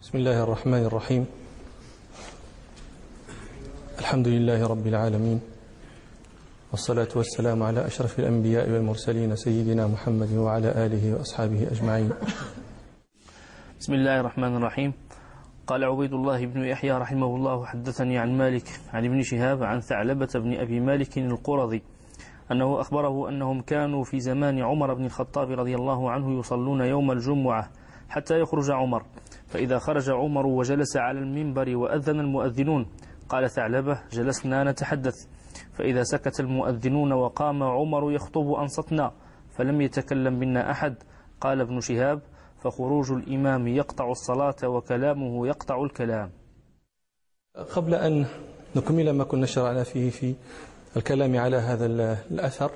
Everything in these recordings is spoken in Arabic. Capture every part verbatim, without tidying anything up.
بسم الله الرحمن الرحيم. الحمد لله رب العالمين، والصلاة والسلام على أشرف الأنبياء والمرسلين سيدنا محمد وعلى آله وأصحابه أجمعين. بسم الله الرحمن الرحيم. قال عبيد الله بن يحيى رحمه الله: حدثني عن مالك عن ابن شهاب عن ثعلبة بن أبي مالك القرظي أنه أخبره أنهم كانوا في زمان عمر بن الخطاب رضي الله عنه يصلون يوم الجمعة حتى يخرج عمر، فإذا خرج عمر وجلس على المنبر وأذن المؤذنون قال ثعلبة: جلسنا نتحدث، فإذا سكت المؤذنون وقام عمر يخطب أنصتنا فلم يتكلم منا أحد. قال ابن شهاب: فخروج الإمام يقطع الصلاة وكلامه يقطع الكلام. قبل أن نكمل ما كنا شرعنا فيه في الكلام على هذا الأثر،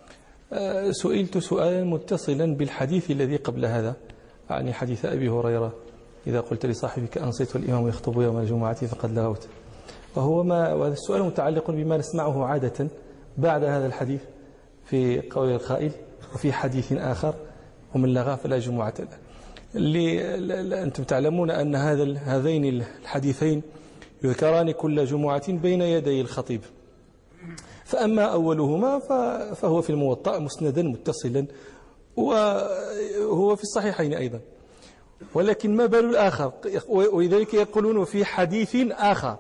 سئلت سؤالا متصلا بالحديث الذي قبل هذا، يعني حديث أبي هريرة: إذا قلت لصاحبك أنصت والإمام يخطب يوم الجمعة فقد لغوت. وهو ما وهذا السؤال متعلق بما نسمعه عادة بعد هذا الحديث في قول القائل: وفي حديث آخر: ومن لغى فلا جمعة له. اللي أنتم تعلمون أن هذا هذين الحديثين يذكران كل جمعة بين يدي الخطيب، فأما أولهما فهو في الموطأ مسندا متصلا، وهو في الصحيحين أيضا، ولكن ما بال الآخر؟ ولذلك يقولون في حديث آخر.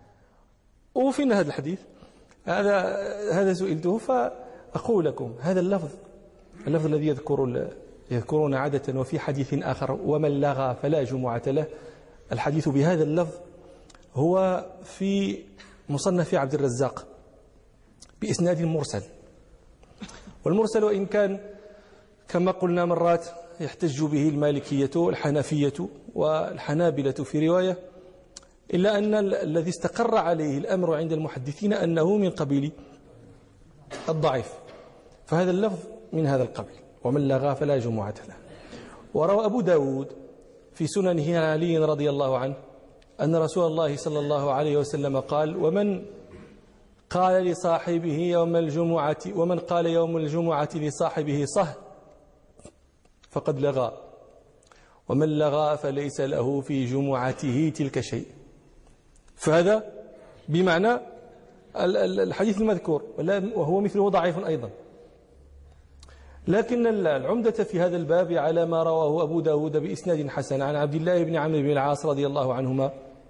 وفين هذا الحديث؟ هذا هذا سئلته فأقول لكم: هذا اللفظ اللفظ الذي يذكر يذكرون عادة وفي حديث آخر ومن لغى فلا جمعة له، الحديث بهذا اللفظ هو في مصنف عبد الرزاق بإسناد مرسل. والمرسل وإن كان كما قلنا مرات يحتج به المالكية والحنفية والحنابلة في رواية، إلا أن الذي استقر عليه الأمر عند المحدثين أنه من قبيل الضعيف، فهذا اللفظ من هذا القبيل: ومن لغى فلا جمعة له. وروى أبو داود في سننه عن علي رضي الله عنه أن رسول الله صلى الله عليه وسلم قال: ومن قال لصاحبه يوم الجمعة ومن قال يوم الجمعة لصاحبه صه فقد لغى، ومن لغى فليس له في جمعته تلك شيء. فهذا بمعنى الحديث المذكور، وهو مثله ضعيف أيضا. لكن العمدة في هذا الباب على ما رواه أبو داود بإسناد حسن عن عبد الله بن عمرو بن العاص رضي الله عنهما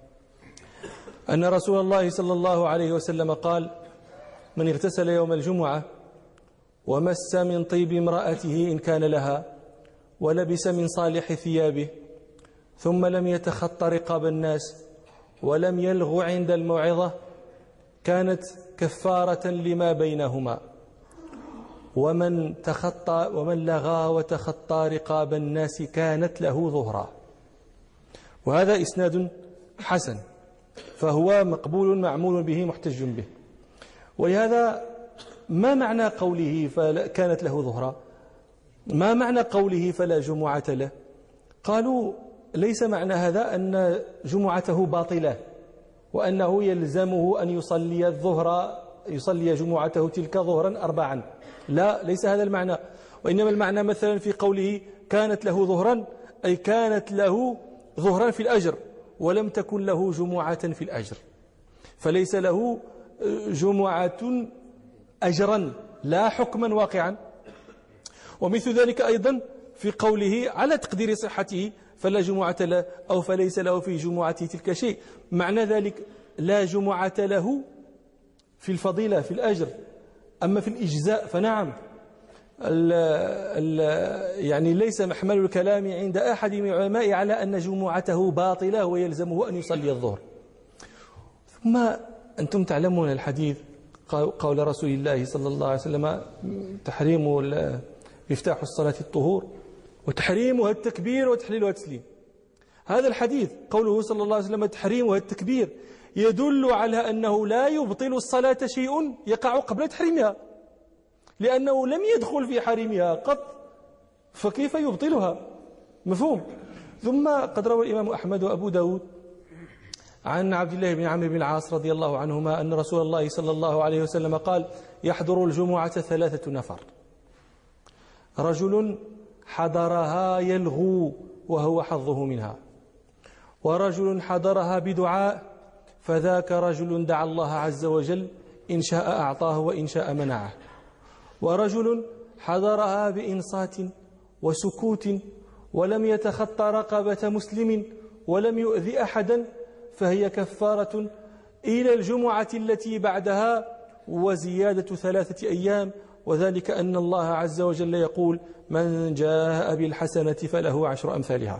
أن رسول الله صلى الله عليه وسلم قال: من اغتسل يوم الجمعة ومس من طيب امرأته إن كان لها ولبس من صالح ثيابه ثم لم يتخط رقاب الناس ولم يلغ عند الموعظة كانت كفارة لما بينهما. ومن تخطى ومن لغى وتخطى رقاب الناس كانت له ظهرا. وهذا إسناد حسن، فهو مقبول معمول به محتج به. ولهذا ما معنى قوله كانت له ظهرا؟ ما معنى قوله فلا جمعة له؟ قالوا: ليس معنى هذا أن جمعته باطلة وأنه يلزمه أن يصلي الظهر يصلي جمعته تلك ظهرا أربعا، لا، ليس هذا المعنى. وإنما المعنى مثلا في قوله كانت له ظهرا أي كانت له ظهرا في الأجر ولم تكن له جمعة في الأجر، فليس له جمعة أجرا لا حكما واقعا. ومثل ذلك أيضا في قوله على تقدير صحته فلا جمعة له أو فليس له في جمعته تلك شيء، معنى ذلك لا جمعة له في الفضيلة في الأجر، أما في الإجزاء فنعم. ال ال يعني ليس محمل الكلام عند أحد من العلماء على أن جمعته باطلة ويلزمه أن يصلي الظهر. ثم أنتم تعلمون الحديث قول رسول الله صلى الله عليه وسلم: تحريم مفتاح الصلاة الطهور وتحريمها التكبير وتحليلها التسليم. هذا الحديث قوله صلى الله عليه وسلم تحريمها التكبير يدل على أنه لا يبطل الصلاة شيء يقع قبل تحريمها، لأنه لم يدخل في حريمها قط، فكيف يبطلها؟ مفهوم. ثم قد روى الإمام أحمد وأبو داود عن عبد الله بن عمرو بن العاص رضي الله عنهما أن رسول الله صلى الله عليه وسلم قال: يحضر الجمعة ثلاثة نفر: رجل حضرها يلغو وهو حظه منها، ورجل حضرها بدعاء فذاك رجل دعا الله عز وجل إن شاء أعطاه وإن شاء منعه. ورجل حضرها بإنصات وسكوت ولم يتخطى رقبة مسلم ولم يؤذي أحدا فهي كفارة إلى الجمعة التي بعدها وزيادة ثلاثة أيام، وذلك أن الله عز وجل يقول من جاء بالحسنة فله عشر أمثالها.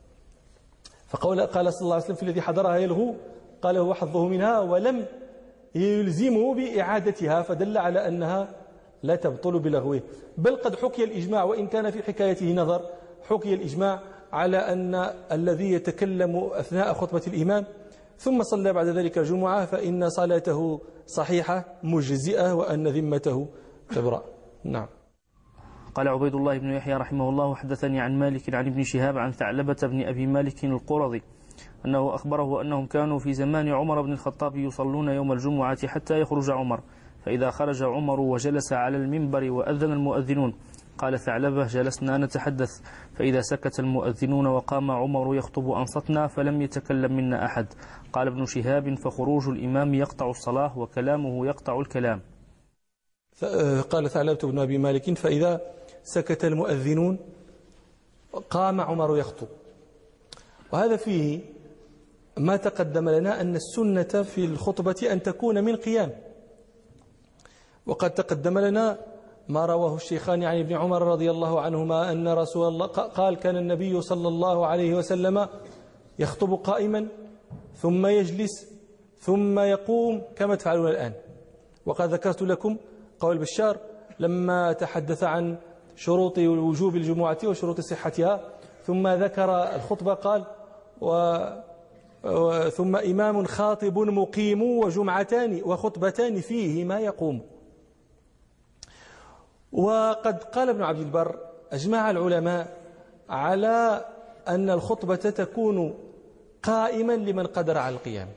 فقال قال صلى الله عليه وسلم في الذي حضرها يلغو قال هو حظه منها ولم يلزمه بإعادتها، فدل على أنها لا تبطل بلغوه. بل قد حكي الإجماع وإن كان في حكايته نظر، حكي الإجماع على أن الذي يتكلم أثناء خطبة الإمام ثم صلى بعد ذلك الجمعة فإن صلاته صحيحة مجزئة وأن ذمته تبرأ. نعم. قال عبيد الله بن يحيى رحمه الله حدثني عن مالك عن ابن شهاب عن ثعلبة بن أبي مالك القرظي أنه أخبره أنهم كانوا في زمان عمر بن الخطاب يصلون يوم الجمعة حتى يخرج عمر، فإذا خرج عمر وجلس على المنبر وأذن المؤذنون قال ثعلبة جلسنا نتحدث، فإذا سكت المؤذنون وقام عمر يخطب أنصتنا فلم يتكلم منا أحد. قال ابن شهاب فخروج الإمام يقطع الصلاة وكلامه يقطع الكلام. قال ثعلبة بن أبي مالك فإذا سكت المؤذنون قام عمر يخطب. وهذا فيه ما تقدم لنا أن السنة في الخطبة أن تكون من قيام، وقد تقدم لنا ما رواه الشيخان عن ابن عمر رضي الله عنهما أن رسول الله قال كان النبي صلى الله عليه وسلم يخطب قائما ثم يجلس ثم يقوم كما تفعلون الآن. وقد ذكرت لكم قول بشار لما تحدث عن شروط وجوب الجمعة وشروط صحتها ثم ذكر الخطبة قال و ثم إمام خاطب مقيم وجمعتان وخطبتان فيه ما يقوم. وقد قال ابن عبد البر أجمع العلماء على أن الخطبة تكون قائما لمن قدر على القيام،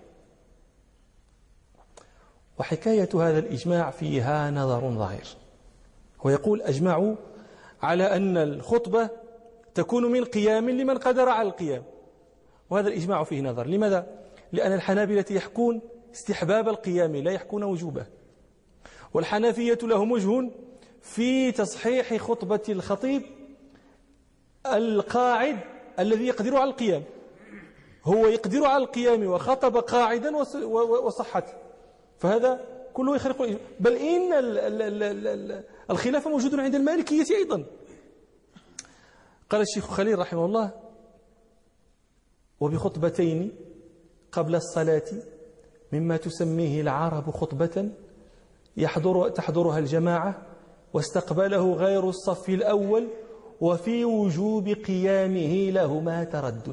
وحكاية هذا الإجماع فيها نظر ظاهر. ويقول أجمعوا على أن الخطبة تكون من قيام لمن قدر على القيام، وهذا الإجماع فيه نظر. لماذا؟ لأن الحنابلة يحكون استحباب القيام لا يحكون وجوبه، والحنفية لهم وجه في تصحيح خطبة الخطيب القاعد الذي يقدر على القيام، هو يقدر على القيام وخطب قاعدا وصحت، فهذا كله يخرق. بل إن الخلاف موجود عند المالكية أيضا. قال الشيخ خليل رحمه الله وبخطبتين قبل الصلاة مما تسميه العرب خطبة يحضر تحضرها الجماعة واستقبله غير الصف الأول وفي وجوب قيامه لهما تردد.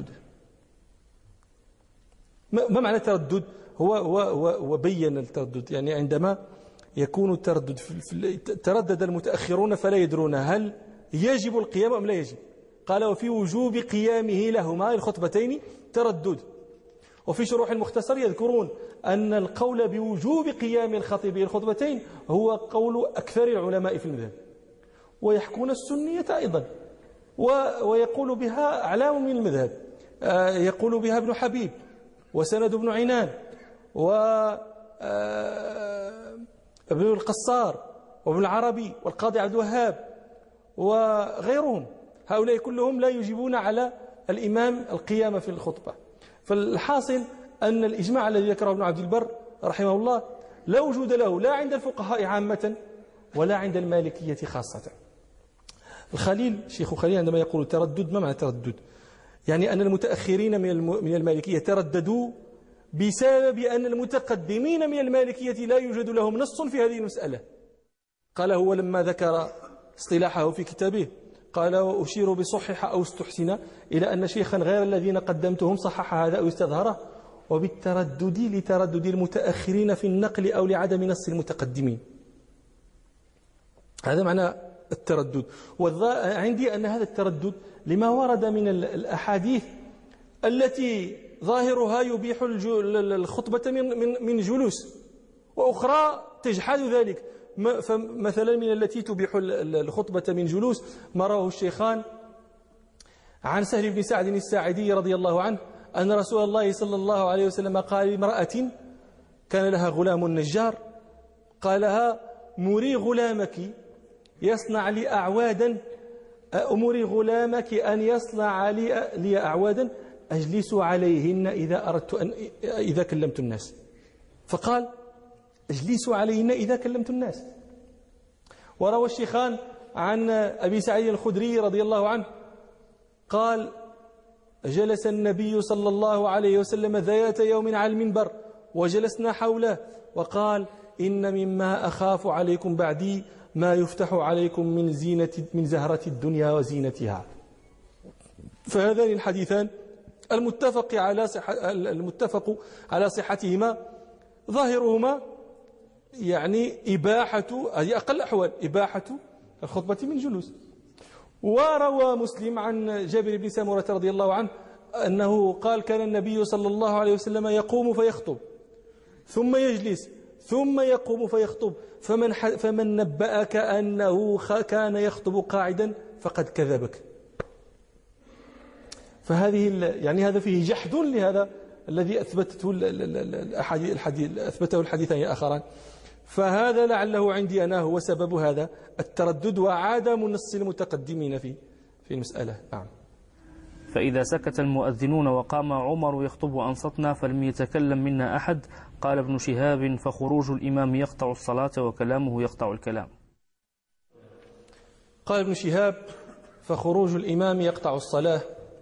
ما معنى تردد؟ هو وبين التردد يعني عندما يكون التردد تردد المتأخرون فلا يدرون هل يجب القيام أم لا يجب. قال وفي وجوب قيامه لهما الخطبتين تردد. وفي شروح المختصر يذكرون أن القول بوجوب قيام الخطيب الخطبتين هو قول أكثر العلماء في المذهب، ويحكون السنية أيضا ويقول بها أعلام من المذهب، يقول بها ابن حبيب وسند بن عنان وابن القصار وابن العربي والقاضي عبد الوهاب وغيرهم. هؤلاء كلهم لا يجيبون على الإمام القيام في الخطبة. فالحاصل أن الإجماع الذي ذكره ابن عبد البر رحمه الله لا وجود له لا عند الفقهاء عامة ولا عند المالكية خاصة. الخليل شيخ خليل عندما يقول تردد، ما معنى تردد؟ يعني أن المتأخرين من المالكية ترددوا بسبب أن المتقدمين من المالكية لا يوجد لهم نص في هذه المسألة. قال هو لما ذكر اصطلاحه في كتابه قال وأشير بصحح أو استحسن إلى أن شيخا غير الذين قدمتهم صحح هذا أو استظهره، وبالتردد لتردد المتأخرين في النقل أو لعدم نص المتقدمين. هذا معنى التردد. وعندي أن هذا التردد لما ورد من الأحاديث التي ظاهرها يبيح الخطبة من من جلوس، وأخرى تجحد ذلك. فمثلا من التي تبيح الخطبة من جلوس ما رواه الشيخان عن سهل بن سعد الساعدي رضي الله عنه أن رسول الله صلى الله عليه وسلم قال لامرأة كان لها غلام نجار، قال لها مري غلامك يصنع لي أعوادا، أمري غلامك أن يصنع لي, لي أعوادا أجلس عليهن إذا أردت أن إذا كلمت الناس. فقال اجلسوا عليهن إذا كلمت الناس. وروى الشيخان عن أبي سعيد الخدري رضي الله عنه قال جلس النبي صلى الله عليه وسلم ذات يوم على المنبر وجلسنا حوله وقال إن مما أخاف عليكم بعدي ما يفتح عليكم من زينة من زهرة الدنيا وزينتها. فهذان الحديثان المتفق على صحة المتفق على صحتهما ظاهرهما يعني إباحة، هذه أقل أحوال إباحة الخطبة من جلوس. وروى مسلم عن جابر بن سمرة رضي الله عنه أنه قال كان النبي صلى الله عليه وسلم يقوم فيخطب ثم يجلس ثم يقوم فيخطب فمن, فمن نبأك أنه كان يخطب قاعدا فقد كذبك. فهذه يعني هذا فيه جحد لهذا الذي أثبته الحديث أثبته الحديثان الآخران. فهذا لعله عندي أنا هو سبب هذا التردد وعدم نص المتقدمين في في المسألة. نعم. فإذا سكت المؤذنون وقام عمر يخطب وأنصتنا فلم يتكلم منا أحد. قال ابن شهاب فخروج الإمام يقطع الصلاة وكلامه يقطع الكلام. قال ابن شهاب فخروج الإمام يقطع الصلاة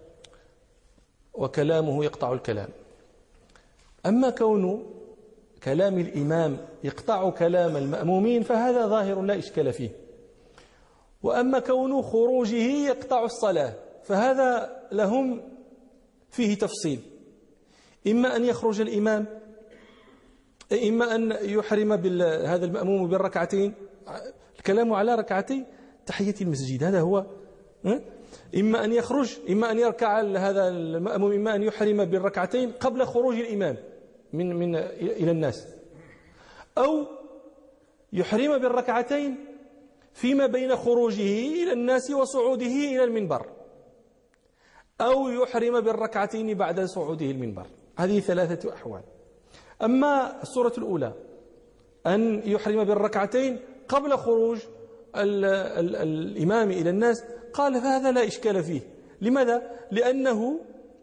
وكلامه يقطع الكلام. أما كون كلام الإمام يقطع كلام المأمومين فهذا ظاهر لا إشكال فيه. وأما كون خروجه يقطع الصلاة فهذا لهم فيه تفصيل، إما أن يخرج الإمام، إما أن يحرم هذا المأموم بالركعتين، الكلام على ركعتي تحية المسجد هذا هو، إما أن يخرج، إما أن يركع هذا المأموم، إما أن يحرم بالركعتين قبل خروج الإمام من من إلى الناس، أو يحرم بالركعتين فيما بين خروجه إلى الناس وصعوده إلى المنبر، أو يحرم بالركعتين بعد صعوده المنبر. هذه ثلاثة أحوال. أما الصورة الأولى أن يحرم بالركعتين قبل خروج ال ال الإمام إلى الناس قال فهذا لا إشكال فيه. لماذا؟ لأنه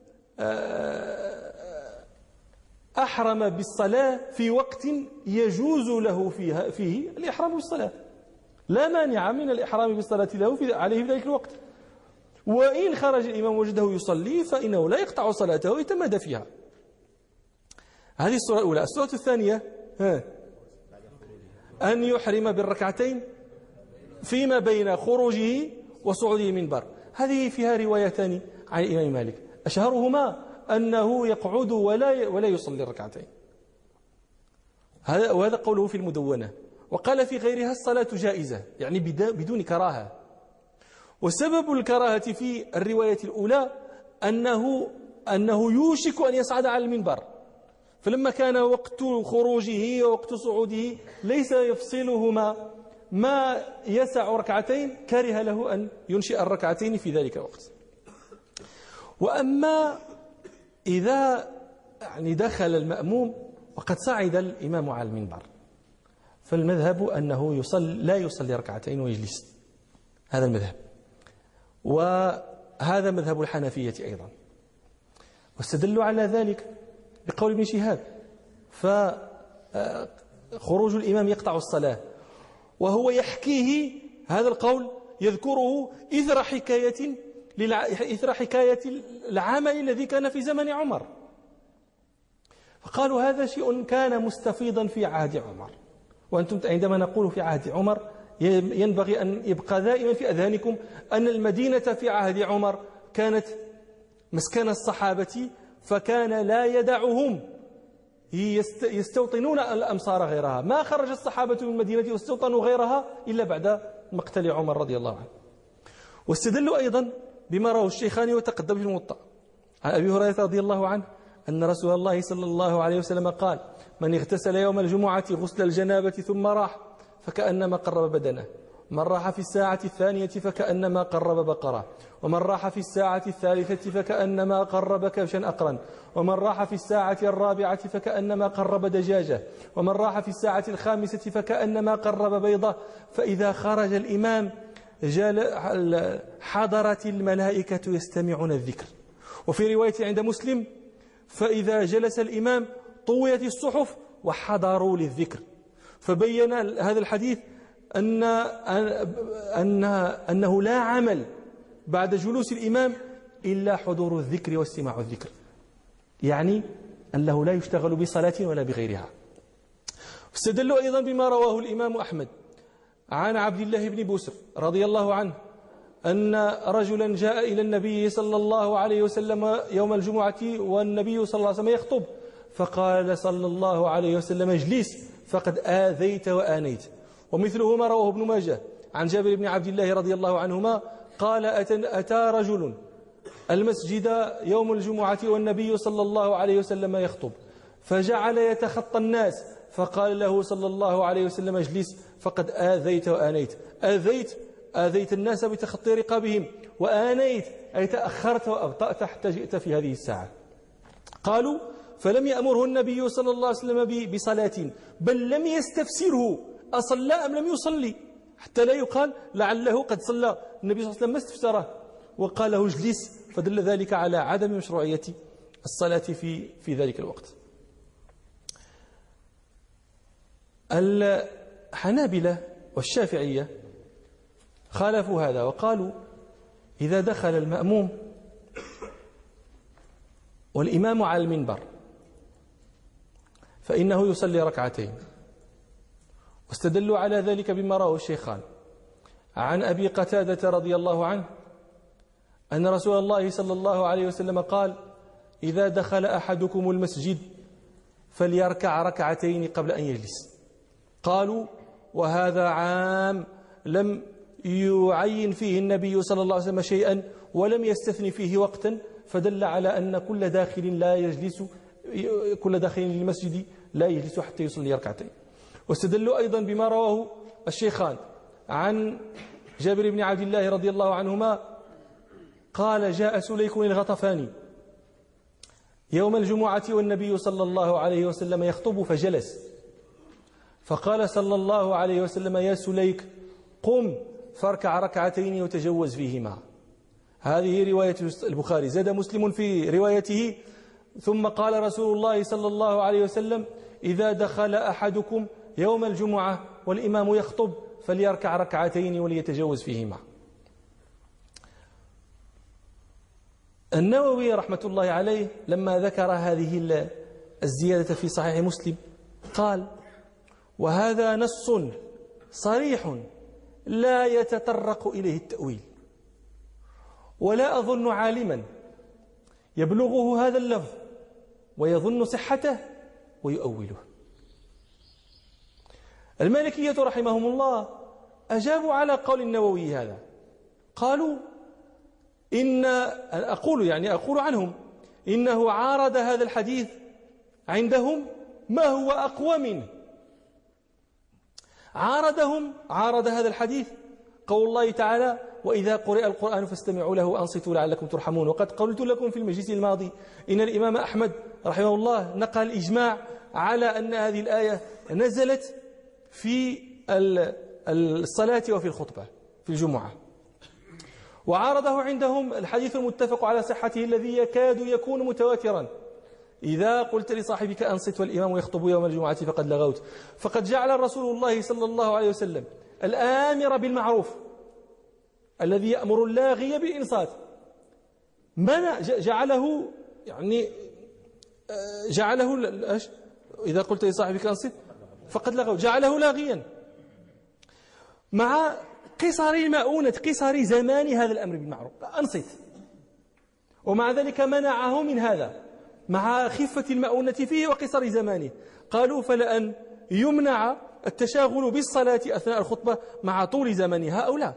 أحرم بالصلاة في وقت يجوز له فيها فيه الإحرام بالصلاة، لا مانع من الإحرام بالصلاة له في عليه في ذلك الوقت. وإن خرج الإمام وجده يصلي فإنه لا يقطع صلاته ويتمادى فيها. هذه الصورة الأولى. الصورة الثانية ها أن يحرم بالركعتين فيما بين خروجه وصعوده المنبر. هذه فيها روايتان عن الإمام مالك، أشهرهما أنه يقعد ولا ولا يصلي الركعتين، هذا وهذا قوله في المدونة. وقال في غيرها الصلاة جائزة، يعني بدون كراهة. وسبب الكراهة في الرواية الأولى أنه أنه يوشك أن يصعد على المنبر، فلما كان وقت خروجه ووقت صعوده ليس يفصلهما ما يسع ركعتين كره له أن ينشئ الركعتين في ذلك الوقت. وأما إذا يعني دخل المأموم وقد صعد الإمام على المنبر فالمذهب أنه يصلي لا يصلي ركعتين ويجلس، هذا المذهب، وهذا مذهب الحنفية أيضا. واستدلوا على ذلك بقول ابن شهاب فخروج الإمام يقطع الصلاة، وهو يحكيه هذا القول يذكره إثر حكاية إثر حكاية العمل الذي كان في زمن عمر، فقالوا هذا شيء كان مستفيضا في عهد عمر. وأنتم عندما نقول في عهد عمر ينبغي أن يبقى دائما في أذهانكم أن المدينة في عهد عمر كانت مسكن الصحابة، فكان لا يدعهم يستوطنون الأمصار غيرها، ما خرج الصحابة من المدينة واستوطنوا غيرها إلا بعد مقتل عمر رضي الله عنه. واستدلوا أيضا بما رواه الشيخان وتقدم في الموطأ عن أبي هريرة رضي الله عنه أن رسول الله صلى الله عليه وسلم قال من اغتسل يوم الجمعة غسل الجنابة ثم راح فكأنما قرب بدنه، من راح في الساعة الثانية فكأنما قرب بقرة، ومن راح في الساعة الثالثة فكأنما قرب كبشا أقرا، ومن راح في الساعة الرابعة فكأنما قرب دجاجة، ومن راح في الساعة الخامسة فكأنما قرب بيضة. فإذا خرج الإمام حضرت الملائكة يستمعون الذكر. وفي رواية عند مسلم فإذا جلس الإمام طويت الصحف وحضروا للذكر. فبين هذا الحديث أن أن أنه لا عمل بعد جلوس الإمام إلا حضور الذكر واستماع الذكر، يعني أنه لا يشتغل بصلاة ولا بغيرها. استدلوا أيضا بما رواه الإمام أحمد عن عبد الله بن بسر رضي الله عنه أن رجلا جاء إلى النبي صلى الله عليه وسلم يوم الجمعة والنبي صلى الله عليه وسلم يخطب، فقال صلى الله عليه وسلم: اجلس فقد آذيت وآنيت. ومثله ما رواه ابن ماجه عن جابر بن عبد الله رضي الله عنهما قال: أتى رجل المسجد يوم الجمعة والنبي صلى الله عليه وسلم يخطب، فجعل يتخطى الناس، فقال له صلى الله عليه وسلم: اجلس فقد آذيت وآنيت. آذيت آذيت الناس بتخطي رقابهم، وآنيت أي تأخرت وأبطأت حتى جئت في هذه الساعة. قالوا: فلم يأمره النبي صلى الله عليه وسلم بصلاة، بل لم يستفسره أصلى أم لم يصلي، حتى لا يقال لعله قد صلى. النبي صلى الله عليه وسلم ما استفسره وقال له اجلس، فدل ذلك على عدم مشروعية الصلاة في في ذلك الوقت. الحنابلة والشافعية خالفوا هذا وقالوا: إذا دخل المأموم والإمام على المنبر فإنه يصلي ركعتين، واستدلوا على ذلك بما رواه الشيخان عن أبي قتادة رضي الله عنه أن رسول الله صلى الله عليه وسلم قال: إذا دخل أحدكم المسجد فليركع ركعتين قبل أن يجلس. قالوا: وهذا عام لم يعين فيه النبي صلى الله عليه وسلم شيئا ولم يستثني فيه وقتا، فدل على أن كل داخل لا يجلس كل داخل للمسجد لا يجلس حتى يصلي ركعتين. واستدلوا أيضا بما رواه الشيخان عن جابر بن عبد الله رضي الله عنهما قال: جاء سليك الغطفاني يوم الجمعة والنبي صلى الله عليه وسلم يخطب فجلس، فقال صلى الله عليه وسلم: يا سليك قم فاركع ركعتين وتجوز فيهما. هذه رواية البخاري. زاد مسلم في روايته: ثم قال رسول الله صلى الله عليه وسلم: إذا دخل أحدكم يوم الجمعة والإمام يخطب فليركع ركعتين وليتجوز فيهما. النووي رحمة الله عليه لما ذكر هذه الزيادة في صحيح مسلم قال: وهذا نص صريح لا يتطرق إليه التأويل، ولا أظن عالما يبلغه هذا اللفظ ويظن صحته ويؤوله. المالكية رحمهم الله أجابوا على قول النووي هذا، قالوا: إن أقول يعني أقول عنهم إنه عارض هذا الحديث عندهم ما هو أقوى منه. عارضهم عارض هذا الحديث قول الله تعالى: وإذا قرئ القرآن فاستمعوا له وأنصتوا لعلكم ترحمون. وقد قلت لكم في المجلس الماضي إن الإمام أحمد رحمه الله نقل الإجماع على أن هذه الآية نزلت في الصلاة وفي الخطبة في الجمعة. وعارضه عندهم الحديث المتفق على صحته الذي يكاد يكون متواترا: إذا قلت لصاحبك أنصت والإمام يخطب يوم الجمعة فقد لغوت. فقد جعل رسول الله صلى الله عليه وسلم الآمر بالمعروف الذي يأمر اللاغي بالإنصات منع، جعله يعني جعله إذا قلت لصاحبك أنصت فقد لغوت، جعله لاغيا مع قصر مؤونة قصر زمان هذا الأمر بالمعروف أنصت، ومع ذلك منعه من هذا مع خفة المؤونة فيه وقصر زمانه. قالوا: فلأن يمنع التشاغل بالصلاة أثناء الخطبة مع طول زمنها أو لا.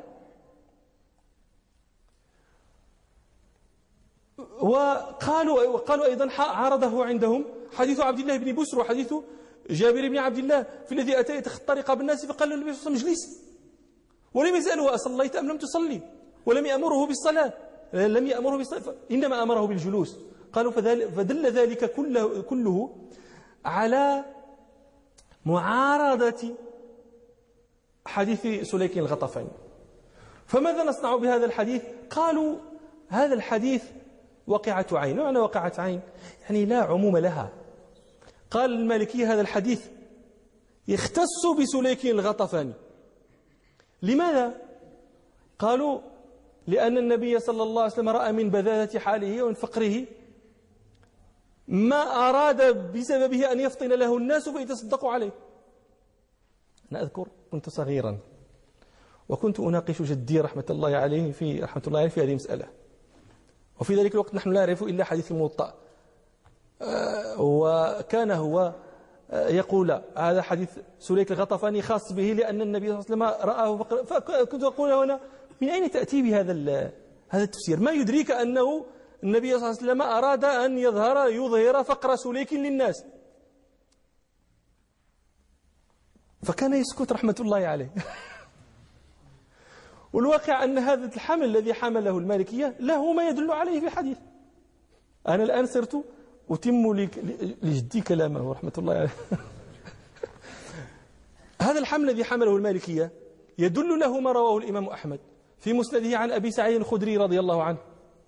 وقالوا وقالوا أيضا عارضه عندهم حديث عبد الله بن بسر وحديث جابر بن عبد الله في الذي أتى يتخطى رقاب الناس فقال له النبي صلى الله عليه وسلم: اجلس، ولم يسأله أصليت أم لم تصلي، ولم يأمره بالصلاة، لم يأمره بالصلاة، إنما أمره بالجلوس. قالوا فدل ذلك كله, كله على معارضة حديث سليك الغطفاني. فماذا نصنع بهذا الحديث؟ قالوا هذا الحديث وقعة عين. معنى وقعة عين يعني لا عموم لها. قال المالكية هذا الحديث يختص بسليك الغطفاني. لماذا؟ قالوا لأن النبي صلى الله عليه وسلم رأى من بذاذة حاله ومن فقره ما أراد بسببه أن يفطن له الناس فيتصدقوا عليه. أنا أذكر كنت صغيرا وكنت أناقش جدي رحمة الله عليه في رحمة الله عليه في هذه المسألة، وفي ذلك الوقت نحن لا نعرف إلا حديث الموطأ، وكان هو يقول هذا حديث سليك الغطفاني خاص به لأن النبي صلى الله عليه وسلم رآه، فكنت أقول هنا من أين تأتي بهذا هذا التفسير؟ ما يدريك أنه النبي صلى الله عليه وسلم أراد أن يظهر يظهر فقر سليك للناس، فكان يسكت رحمة الله عليه. والواقع أن هذا الحمل الذي حمله المالكية له ما يدل عليه في الحديث. أنا الآن صرت أتم لجدي كلامه رحمة الله عليه. هذا الحمل الذي حمله المالكية يدل له ما رواه الإمام أحمد في مسنده عن أبي سعيد الخدري رضي الله عنه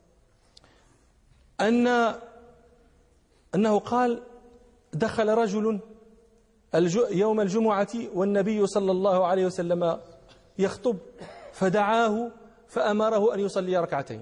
أن أنه قال دخل رجل يوم الجمعة والنبي صلى الله عليه وسلم يخطب فدعاه فأمره أن يصلي ركعتين،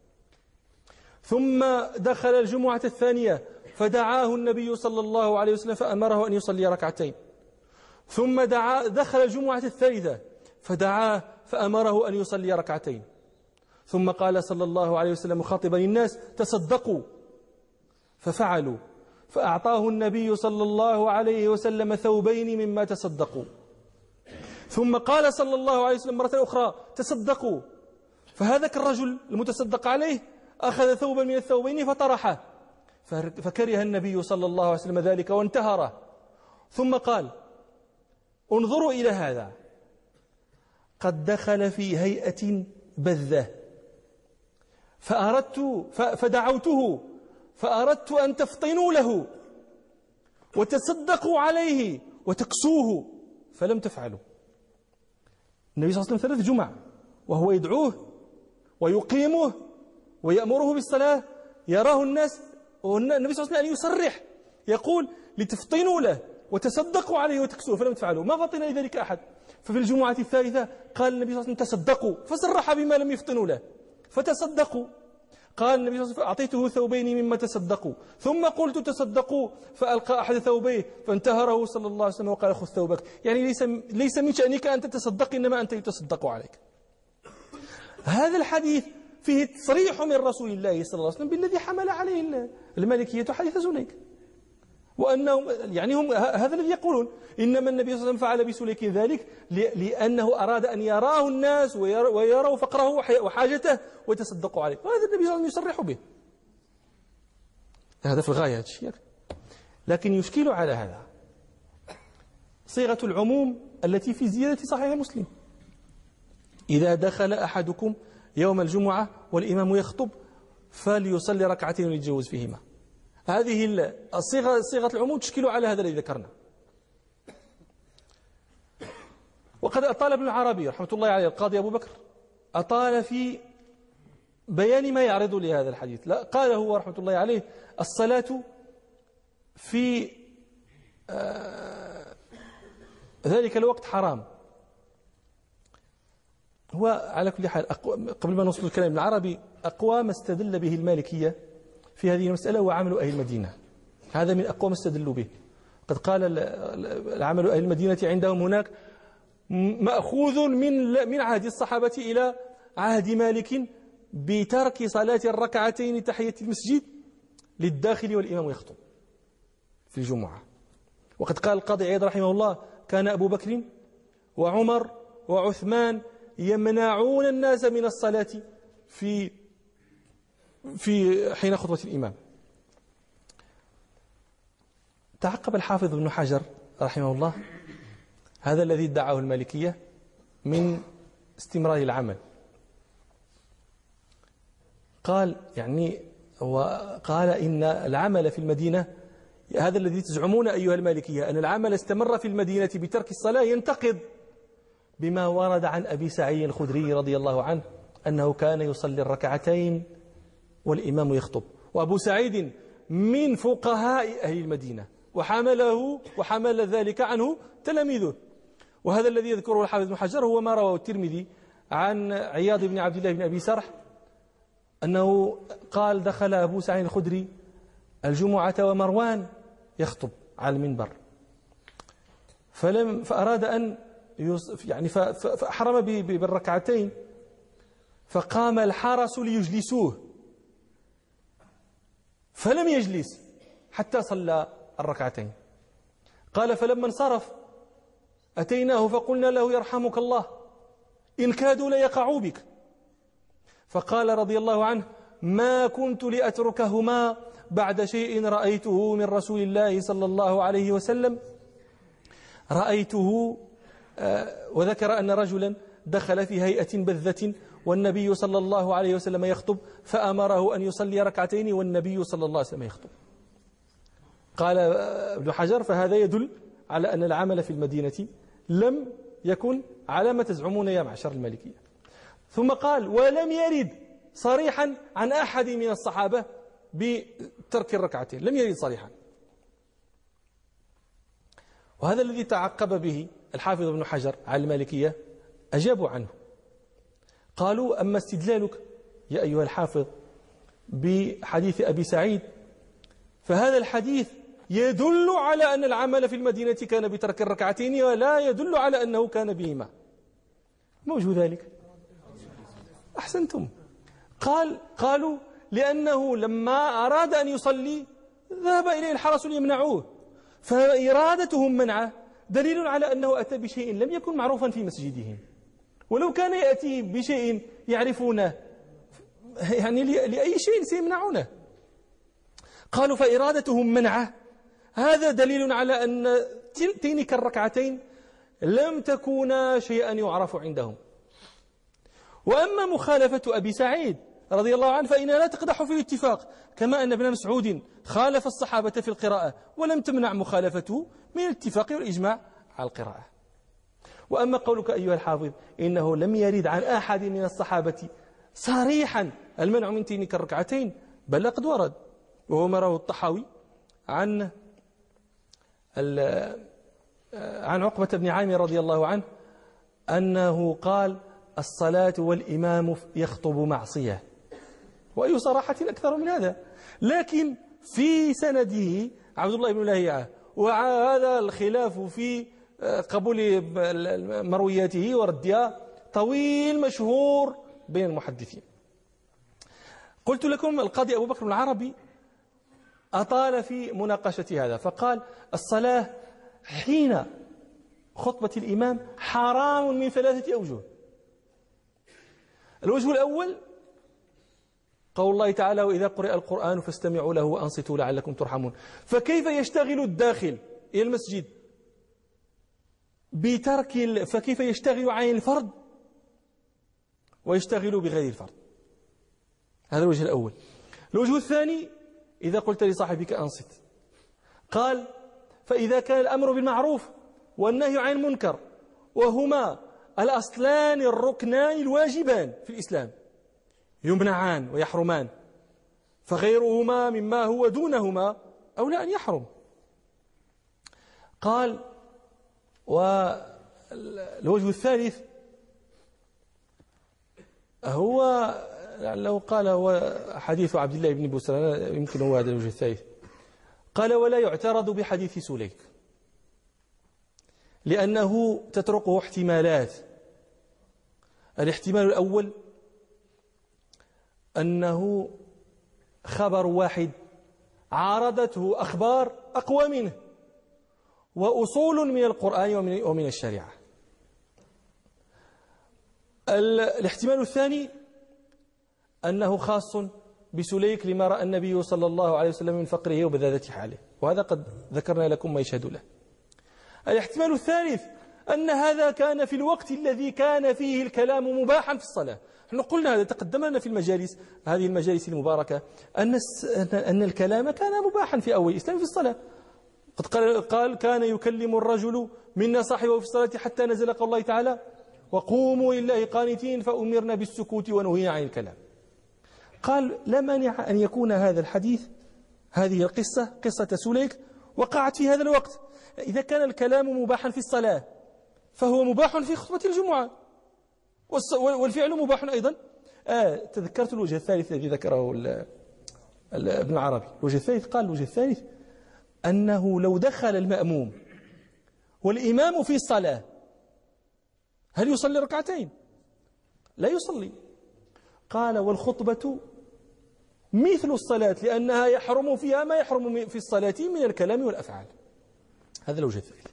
ثم دخل الجمعة الثانية فدعاه النبي صلى الله عليه وسلم فأمره أن يصلي ركعتين، ثم دعا دخل الجمعة الثالثة فدعاه فأمره أن يصلي ركعتين، ثم قال صلى الله عليه وسلم مخاطبا الناس تصدقوا، ففعلوا فأعطاه النبي صلى الله عليه وسلم ثوبين مما تصدقوا، ثم قال صلى الله عليه وسلم مرة أخرى تصدقوا، فهذاك الرجل المتصدق عليه أخذ ثوبا من الثوبين فطرحه، فكره النبي صلى الله عليه وسلم ذلك وانتهره، ثم قال انظروا إلى هذا قد دخل في هيئة بذة فأردت فدعوته فأردت أن تفطنوا له وتصدقوا عليه وتكسوه فلم تفعلوا. النبي صلى الله عليه وسلم ثلاث جمع وهو يدعوه ويقيمه ويأمره بالصلاة، يراه الناس والنبي صلى الله عليه وسلم أن يصرح يقول لتفطنوا له وتصدقوا عليه وتكسوه فلم تفعلوا، ما فطن لذلك أحد. ففي الجمعة الثالثة قال النبي صلى الله عليه وسلم تصدقوا، فصرح بما لم يفطنوا له فتصدقوا. قال النبي صلى الله عليه وسلم أعطيته ثوبين مما تصدقوا، ثم قلت تصدقوا فألقى أحد ثوبيه فانتهره صلى الله عليه وسلم وقال خذ ثوبك، يعني ليس ليس من شأنك أن تتصدق إنما أنت يتصدق عليك. هذا الحديث فيه تصريح من رسول الله صلى الله عليه وسلم بالذي حمل عليه المالكية حديث سليك، وأنهم يعني هم هذا الذي يقولون إنما النبي صلى الله عليه وسلم فعل بسليك ذلك لأنه أراد أن يراه الناس ويروا فقره وحاجته ويتصدقوا عليه، وهذا النبي صلى الله عليه وسلم يصرح به. هذا في الغاية هذا الشيء. لكن يشكل على هذا صيغة العموم التي في زيادة صحيح مسلم: إذا دخل أحدكم يوم الجمعة والإمام يخطب فليصلي ركعتين ويتجوز فيهما. هذه الصيغة صيغة العموم تشكل على هذا الذي ذكرنا. وقد أطال ابن العربي رحمة الله عليه القاضي أبو بكر أطال في بيان ما يعرض لهذا الحديث. لا قال هو رحمة الله عليه الصلاة في آه ذلك الوقت حرام. هو على كل حال قبل ما نوصل الكلام ابن العربي أقوى ما استدل به المالكية في هذه المسألة وعمل أهل المدينة، هذا من أقوى ما استدلوا به. قد قال العمل أهل المدينة عندهم هناك مأخوذ من من عهد الصحابة إلى عهد مالك بترك صلاة الركعتين تحية المسجد للداخل والإمام يخطب في الجمعة. وقد قال القاضي عياض رحمه الله كان أبو بكر وعمر وعثمان يمنعون الناس من الصلاة في في حين خطبة الإمام. تعقب الحافظ ابن حجر رحمه الله هذا الذي ادعاه المالكية من استمرار العمل، قال يعني وقال إن العمل في المدينة، هذا الذي تزعمون أيها المالكية أن العمل استمر في المدينة بترك الصلاة، ينتقض بما ورد عن أبي سعيد الخدري رضي الله عنه أنه كان يصلي الركعتين والإمام يخطب. وأبو سعيد من فقهاء أهل المدينة، وحمله وحمل ذلك عنه تلاميذه. وهذا الذي يذكره الحافظ بن حجر هو ما رواه الترمذي عن عياض بن عبد الله بن أبي سرح أنه قال دخل أبو سعيد الخدري الجمعة ومروان يخطب على المنبر، فلم فأراد أن يعني فأحرم بالركعتين، فقام الحرس ليجلسوه فلم يجلس حتى صلى الركعتين. قال فلما انصرف أتيناه فقلنا له يرحمك الله إن كادوا ليقعوا بك، فقال رضي الله عنه ما كنت لأتركهما بعد شيء رأيته من رسول الله صلى الله عليه وسلم. رأيته وذكر أن رجلا دخل في هيئة بذة والنبي صلى الله عليه وسلم يخطب فأمره أن يصلي ركعتين والنبي صلى الله عليه وسلم يخطب. قال ابن حجر فهذا يدل على أن العمل في المدينة لم يكن على ما تزعمون يا معشر المالكية. ثم قال ولم يرد صريحا عن أحد من الصحابة بترك الركعتين، لم يرد صريحا. وهذا الذي تعقب به الحافظ ابن حجر على المالكية أجابوا عنه، قالوا أما استدلالك يا أيها الحافظ بحديث أبي سعيد فهذا الحديث يدل على أن العمل في المدينة كان بترك الركعتين ولا يدل على أنه كان بهما. ما وجه ذلك؟ أحسنتم. قال قالوا لأنه لما أراد أن يصلي ذهب إليه الحرس ليمنعوه، فإرادتهم منعه دليل على أنه أتى بشيء لم يكن معروفا في مسجدهم، ولو كان يأتي بشيء يعرفونه يعني لأي شيء سيمنعونه. قالوا فإرادتهم منعه هذا دليل على أن تلك الركعتين لم تكونا شيئا يعرف عندهم. وأما مخالفة أبي سعيد رضي الله عنه فإنها لا تقدح في الاتفاق، كما أن ابن مسعود خالف الصحابة في القراءة ولم تمنع مخالفته من الاتفاق والإجماع على القراءة. وأما قولك أيها الحافظ إنه لم يرد عن أحد من الصحابة صريحا المنع من تلك الركعتين، بل قد ورد، وهو ما رواه الطحاوي عن عن عقبة بن عامر رضي الله عنه أنه قال الصلاة والإمام يخطب معصية، وأي صراحة أكثر من هذا. لكن في سنده عبد الله بن لهيعة، وهذا الخلاف في قبول مروياته وردها طويل مشهور بين المحدثين. قلت لكم القاضي أبو بكر العربي أطال في مناقشة هذا، فقال الصلاة حين خطبة الإمام حرام من ثلاثة أوجه. الوجه الأول قول الله تعالى وإذا قرئ القرآن فاستمعوا له وأنصتوا لعلكم ترحمون. فكيف يشتغل الداخل إلى المسجد بترك فكيف يشتغل عن الفرد ويشتغل بغير الفرد؟ هذا الوجه الأول. الوجه الثاني إذا قلت لصاحبك أنصت، قال فإذا كان الأمر بالمعروف والنهي عن المنكر وهما الأصلان الركنان الواجبان في الإسلام يمنعان ويحرمان، فغيرهما مما هو دونهما أولى أن يحرم. قال والوجه الثالث هو لو قال هو حديث عبد الله بن بسرى، يمكن هو هذا الوجه الثالث. قال ولا يعترض بحديث سليك لأنه تتركه احتمالات. الاحتمال الأول أنه خبر واحد عارضته أخبار أقوى منه وأصول من القرآن ومن, ومن الشريعة. الاحتمال الثاني أنه خاص بسليك لما رأى النبي صلى الله عليه وسلم من فقره وبذاذة حاله، وهذا قد ذكرنا لكم ما يشهد له. الاحتمال الثالث أن هذا كان في الوقت الذي كان فيه الكلام مباحا في الصلاة، نحن قلنا هذا، تقدم لنا في المجالس هذه المجالس المباركة أن أن الكلام كان مباحا في أول الإسلام في الصلاة. قد قال, قال كان يكلم الرجل منا صاحبه في الصلاة حتى نزل قول الله تعالى وقوموا لله قانتين فأمرنا بالسكوت ونهينا عن الكلام. قال لا مانع أن يكون هذا الحديث، هذه القصة قصة سليك وقعت في هذا الوقت. إذا كان الكلام مباحا في الصلاة فهو مباح في خطبة الجمعة، والفعل مباح أيضا. آه تذكرت الوجه الثالث الذي ذكره ابن العربي. الوجه الثالث قال الوجه الثالث أنه لو دخل المأموم والإمام في الصلاة هل يصلي ركعتين؟ لا يصلي. قال والخطبة مثل الصلاة لأنها يحرم فيها ما يحرم في الصلاة من الكلام والأفعال. هذا الوجه الثالث.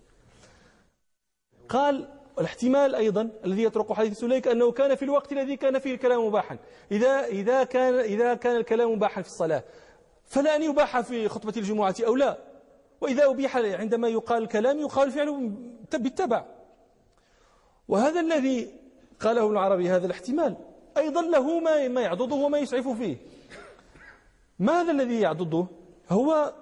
قال والاحتمال أيضا الذي يطرق حديث سليك أنه كان في الوقت الذي كان فيه الكلام مباحا. إذا إذا كان إذا كان الكلام مباحا في الصلاة فلا أن يباح في خطبة الجمعة أو لا، وإذا أبيح عندما يقال الكلام يقال فعله بالتبع. وهذا الذي قاله ابن العربي هذا الاحتمال أيضا له ما ما يعضده وما يسعف فيه. ماذا الذي يعضده؟ هو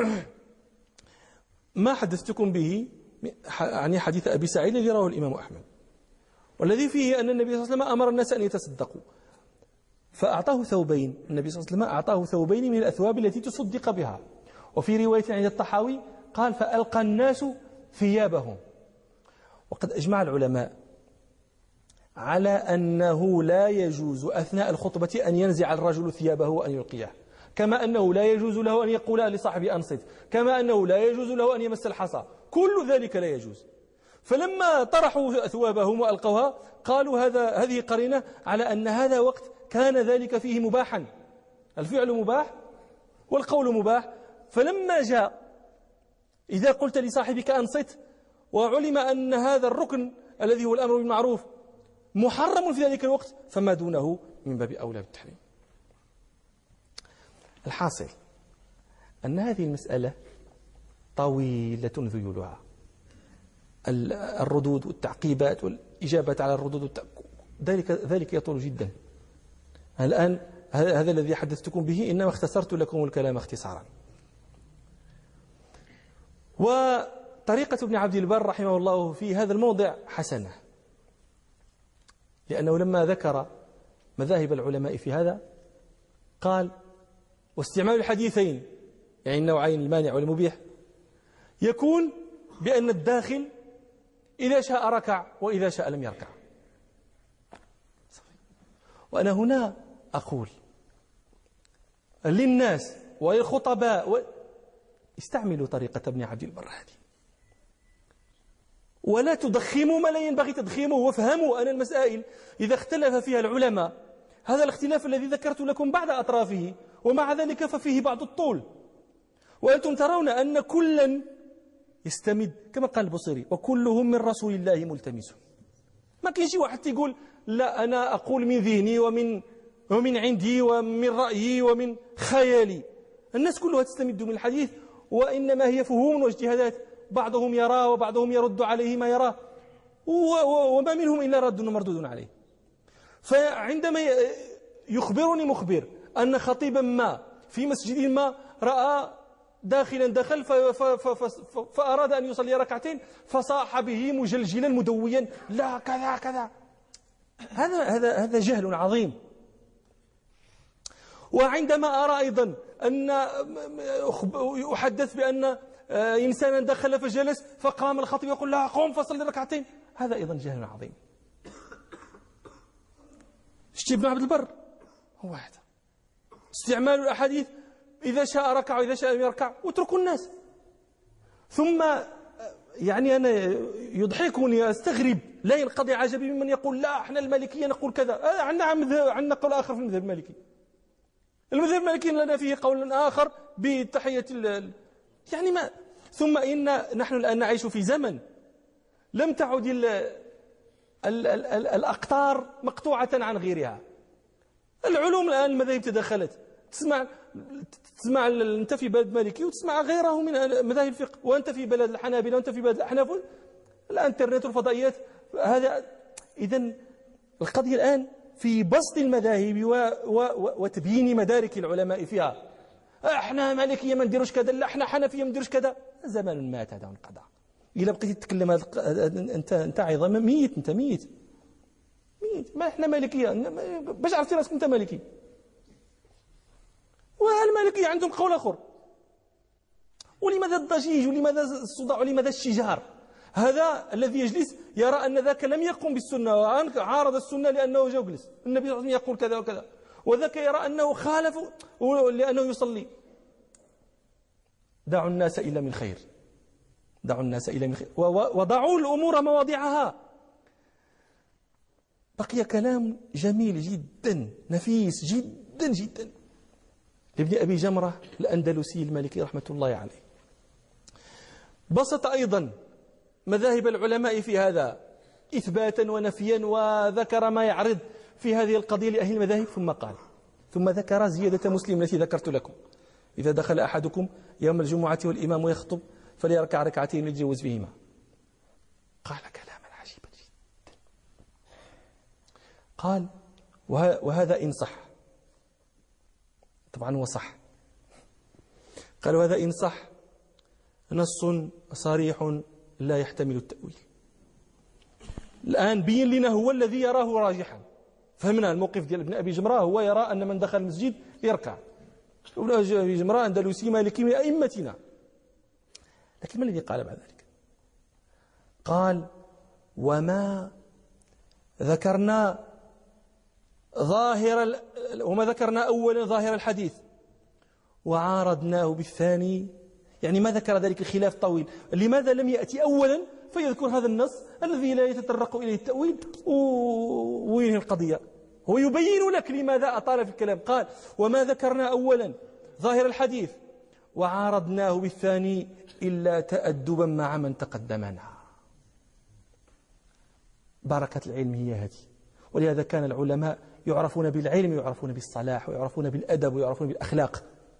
ما حدثتكم به عن حديث أبي سعيد الذي رواه الإمام أحمد، والذي فيه أن النبي صلى الله عليه وسلم أمر الناس أن يتصدقوا فأعطاه ثوبين. النبي صلى الله عليه وسلم أعطاه ثوبين من الأثواب التي تصدق بها. وفي رواية عند الطحاوي قال فألقى الناس ثيابهم. وقد أجمع العلماء على أنه لا يجوز أثناء الخطبة أن ينزع الرجل ثيابه وأن يلقيه، كما أنه لا يجوز له أن يقول لصاحبه أنصت، كما أنه لا يجوز له أن يمس الحصى، كل ذلك لا يجوز. فلما طرحوا ثوابهم وألقوها قالوا هذا هذه قرينة على أن هذا وقت كان ذلك فيه مباحا، الفعل مباح والقول مباح. فلما جاء إذا قلت لصاحبك أنصت وعلم أن هذا الركن الذي هو الأمر بالمعروف محرم في ذلك الوقت فما دونه من باب أولى بالتحريم. الحاصل أن هذه المسألة طويلة ذيولها، الردود والتعقيبات والإجابات على الردود والتعقيبات ذلك ذلك يطول جدا. الآن هذا الذي حدثتكم به إنما اختصرت لكم الكلام اختصارا. وطريقة ابن عبد البر رحمه الله في هذا الموضع حسنة، لأنه لما ذكر مذاهب العلماء في هذا قال واستعمال الحديثين يعني النوعين المانع والمبيح يكون بأن الداخل إذا شاء ركع وإذا شاء لم يركع. وأنا هنا أقول للناس وللخطباء و... استعملوا طريقة ابن عبد البر هذه ولا تضخموا ما لا ينبغي تضخيمه، وافهموا أن المسائل إذا اختلف فيها العلماء هذا الاختلاف الذي ذكرت لكم بعد أطرافه ومع ذلك ففيه بعض الطول، وأنتم ترون أن كلا يستمد كما قال البصيري وكلهم من رسول الله ملتمس. ما كاين شي واحد يقول لا أنا أقول من ذهني ومن ومن عندي ومن رأيي ومن خيالي. الناس كلها تستمد من الحديث وإنما هي فهوم واجتهادات، بعضهم يرى وبعضهم يرد عليه ما يراه وما منهم إلا رد ومردود عليه. فعندما يخبرني مخبر أن خطيبا ما في مسجد ما رأى داخلا دخل فأراد أن يصلي ركعتين فصاح به مجلجلا مدويا لا كذا كذا، هذا هذا هذا جهل عظيم. وعندما أرى أيضا أن أحدث بأن إنسانا دخل فجلس فقام الخطيب يقول لا قوم فصلي ركعتين، هذا أيضا جهل عظيم. شتي ابن عبد البر هو هذا استعمال الأحاديث إذا شاء ركع وإذا شاء لم يركع واتركوا الناس. ثم يعني أنا يضحكني أستغرب لا ينقضي عجبي ممن يقول لا احنا المالكية نقول كذا، عندنا عندنا قول آخر في المذهب المالكي. المذهب المالكي لنا فيه قول آخر بتحية يعني ما. ثم إن نحن الآن نعيش في زمن لم تعد ال ال ال ال الأقطار مقطوعة عن غيرها. العلوم الآن المذاهب تدخلت، تسمع تسمع أنت في بلد مالكي وتسمع غيره من مذاهب الفقه، وأنت في بلد الحنابلة وأنت في بلد الأحناف، الإنترنت والفضائيات هذا. إذن القضية الآن في بسط المذاهب و و وتبيين مدارك العلماء فيها. احنا مالكية ما نديروش كذا، لا احنا حنفية ما نديروش كذا. زمان مات هذا وانقضى. إلا بقيتي تتكلم انت انت عظام ميت، انت ميت ميت. ما احنا مالكية، باش عرفتي راسك انت مالكي؟ والمالكية عندهم قول اخر. ولماذا الضجيج ولماذا الصداع ولماذا الشجار؟ هذا الذي يجلس يرى أن ذاك لم يقم بالسنة وعارض السنة لأنه جاء جلس، النبي صلى الله عليه وسلم يقول كذا وكذا، وذاك يرى أنه خالف لأنه يصلي. دعوا الناس إلى من خير، دعوا الناس إلى من خير، وضعوا الأمور مواضعها. بقي كلام جميل جدا نفيس جدا جدا لابن أبي جمرة الأندلسي المالكي رحمة الله عليه. بسط أيضا مذاهب العلماء في هذا إثباتا ونفيا، وذكر ما يعرض في هذه القضية لأهل المذاهب، ثم قال ثم ذكر زيادة مسلم التي ذكرت لكم: إذا دخل أحدكم يوم الجمعة والإمام يخطب فليركع ركعتين يتجوز فيهما. قال كلاما عجيبا جدا. قال وهذا إن صح، طبعا هو صح. قال وهذا إن صح نص صريح لا يحتمل التأويل. الآن بين لنا هو الذي يراه راجحا. فهمنا الموقف ديال ابن أبي جمرة، هو يرى أن من دخل المسجد يركع. ابن أبي جمرة أندلسي مالكي من أئمتنا. لكن ما الذي قال بعد ذلك؟ قال وما ذكرنا ظاهر وما ذكرنا أولا ظاهر الحديث وعارضناه بالثاني، يعني ما ذكر ذلك الخلاف طويل. لماذا لم يأتي أولا فيذكر هذا النص الذي لا يتطرق إليه التأويل وينهي القضية؟ هو يبين لك لماذا أطال في الكلام. قال وما ذكرنا أولا ظاهر الحديث وعارضناه بالثاني إلا تأدبا مع من تقدمنا. بركة العلم هي هذه، ولهذا كان العلماء يعرفون بالعلم ويعرفون بالصلاح ويعرفون بالأدب ويعرفون بالأخلاق.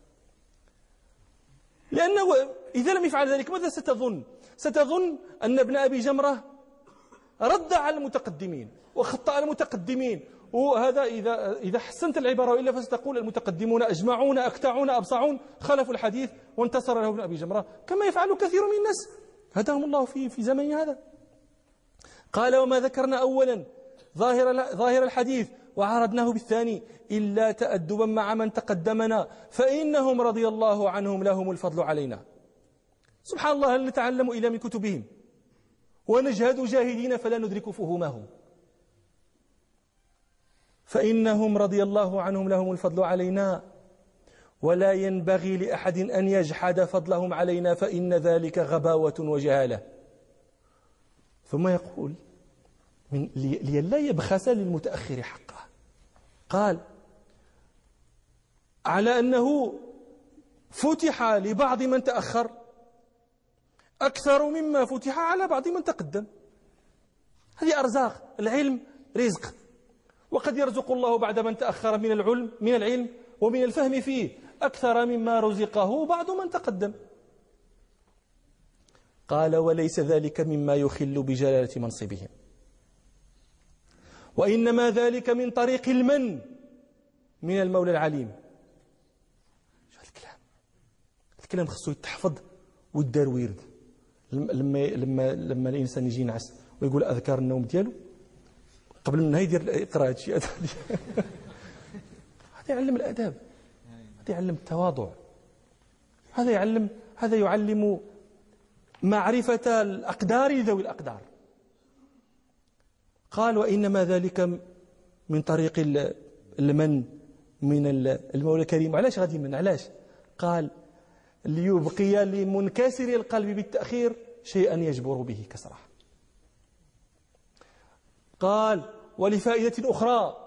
لأنه إذا لم يفعل ذلك ماذا ستظن؟ ستظن أن ابن أبي جمرة رد على المتقدمين وخطأ المتقدمين، وهذا إذا إذا حسنت العبارة، وإلا فستقول المتقدمون أجمعون أكتعون أبصعون خلفوا الحديث وانتصر له ابن أبي جمرة، كما يفعل كثير من الناس هداهم الله في في زمن هذا. قال وما ذكرنا أولا ظاهر ظاهر الحديث وعارضناه بالثاني إلا تأدبا مع من تقدمنا فإنهم رضي الله عنهم لهم الفضل علينا. سبحان الله، هل نتعلم إلا من كتبهم ونجهد جاهدين فلا ندرك فهمهم؟ فإنهم رضي الله عنهم لهم الفضل علينا ولا ينبغي لأحد أن يجحد فضلهم علينا فإن ذلك غباوة وجهالة. ثم يقول من لئلا يبخس للمتأخر حقه، قال على أنه فتح لبعض من تأخر أكثر مما فتح على بعض من تقدم. هذه أرزاق، العلم رزق، وقد يرزق الله بعد من تأخر من العلم من العلم ومن الفهم فيه أكثر مما رزقه بعض من تقدم. قال وليس ذلك مما يخل بجلالة منصبهم، وإنما ذلك من طريق المن من المولى العليم. شو الكلام؟ الكلام خصو يتحفظ ويدار ويرد. لما لما لما الإنسان يجي ينعس ويقول أذكار النوم ديالو قبل من يدير يقرأ هذا الشيء، هذا يعلم الأدب، هذا يعلم التواضع، هذا يعلم هذا يعلم معرفة الأقدار لذوي الأقدار. قال وإنما ذلك من طريق المن من المولى الكريم. علاش غادي من علاش؟ قال ليبقي لمنكسر القلب بالتأخير شيئا يجبر به كسره. قال ولفائدة أخرى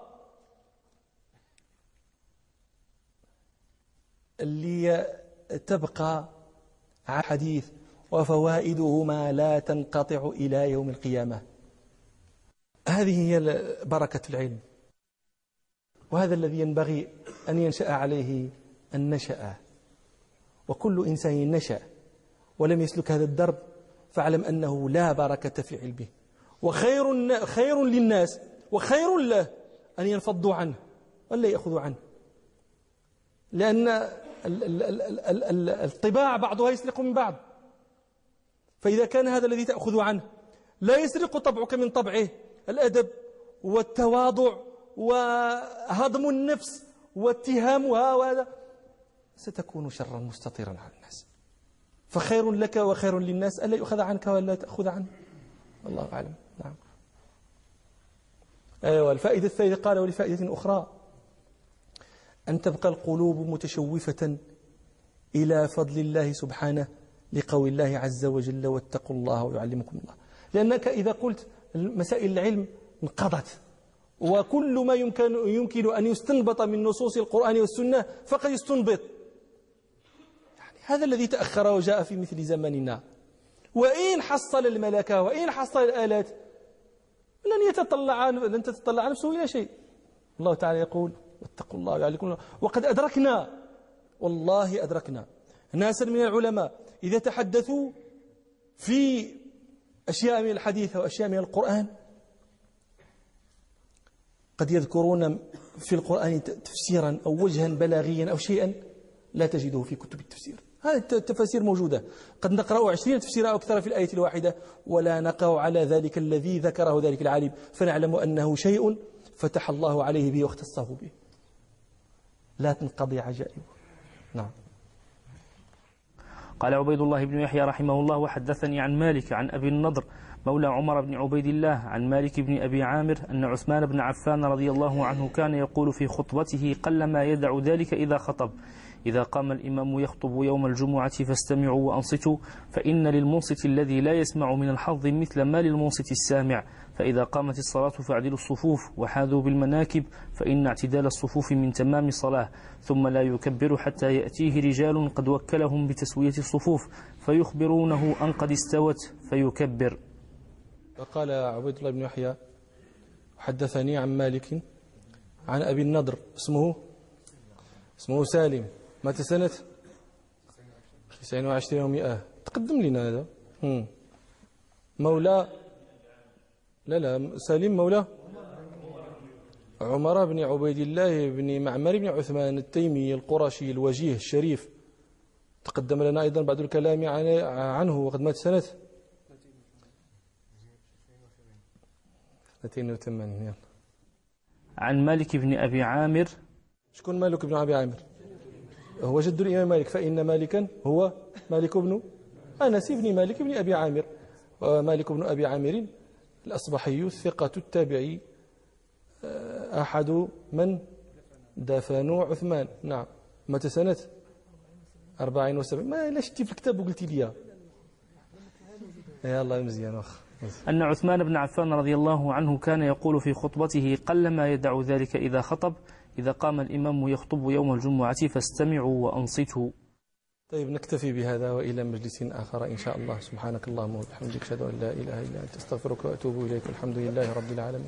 لتبقى حديث وفوائده ما لا تنقطع إلى يوم القيامة. هذه هي بركة العلم، وهذا الذي ينبغي أن ينشأ عليه النشأ. وكل إنسان نشأ ولم يسلك هذا الدرب فاعلم أنه لا بركة في علمه. وخير خير للناس وخير له أن ينفضوا عنه ولا يأخذوا عنه، لأن الطباع بعضها يسرق من بعض. فإذا كان هذا الذي تأخذ عنه لا يسرق طبعك من طبعه الأدب والتواضع وهضم النفس واتهامها وهذا، ستكون شرا مستطيرا على الناس. فخير لك وخير للناس ألا يؤخذ عنك ولا تأخذ عنه. الله أعلم. نعم. أيوة. الفائدة الثالثة قال ولفائدة أخرى أن تبقى القلوب متشوفة إلى فضل الله سبحانه لقول الله عز وجل واتقوا الله ويعلمكم الله. لأنك إذا قلت مسائل العلم انقضت، وكل ما يمكن يمكن أن يستنبط من نصوص القرآن والسنة فقد يستنبط. يعني هذا الذي تأخر وجاء في مثل زماننا. وإن حصل الملكة وإن حصل الآلات لن يتطلع لن تتطلع نفسه إلى شيء. الله تعالى يقول واتقوا الله ويعلمكم الله. وقد أدركنا، والله أدركنا ناسا من العلماء إذا تحدثوا في أشياء من الحديث وأشياء من القرآن قد يذكرون في القرآن تفسيرا أو وجها بلاغيا أو شيئا لا تجده في كتب التفسير. هذه التفاسير موجودة، قد نقرأ عشرين تفسيرا أو أكثر في الآية الواحدة ولا نقع على ذلك الذي ذكره ذلك العالم، فنعلم أنه شيء فتح الله عليه به واختصه به، لا تنقضي عجائبه. نعم. قال عبيد الله بن يحيى رحمه الله وحدثني عن مالك عن أبي النضر مولى عمر بن عبيد الله عن مالك بن أبي عامر أن عثمان بن عفان رضي الله عنه كان يقول في خطبته قلما يدع ذلك إذا خطب: إذا قام الإمام يخطب يوم الجمعة فاستمعوا وأنصتوا، فإن للمنصت الذي لا يسمع من الحظ مثل ما للمنصت السامع، فإذا قامت الصلاة فاعدلوا الصفوف وحاذوا بالمناكب، فإن اعتدال الصفوف من تمام الصلاة، ثم لا يكبر حتى يأتيه رجال قد وكلهم بتسوية الصفوف فيخبرونه أن قد استوت فيكبر. وقال عبيد الله بن يحيى حدثني عن مالك عن أبي النضر اسمه اسمه سالم، متى سنة تسعين وعشرين ومئة، تقدم لنا هذا مولى لا لا سالم مولى عمر بن عبيد الله بن معمر بن عثمان التيمي القرشي الوجيه الشريف. تقدم لنا أيضا بعد الكلام عنه وقد مات سنة اثنين وثمانين. عن مالك بن أبي عامر. شكون مالك بن أبي عامر؟ هو جد الإمام مالك، فإن مالكا هو مالك بن أنس بن مالك بن أبي عامر. ومالك بن أبي عامر الأصبحي الثقة التابعي أحد من دفنوا عثمان. نعم. متى سنة أربعين وسبعين. ما لا شتي في الكتاب وقلتي لي يا الله مزيان واخ. أن عثمان بن عفان رضي الله عنه كان يقول في خطبته قلما يدع ذلك إذا خطب: إذا قام الإمام يخطب يوم الجمعة فاستمعوا وأنصتوا. طيب نكتفي بهذا وإلى مجلس آخر إن شاء الله. سبحانك اللهم وبحمدك أشهد أن لا إله إلا أنت أستغفرك وأتوب إليك. الحمد لله رب العالمين.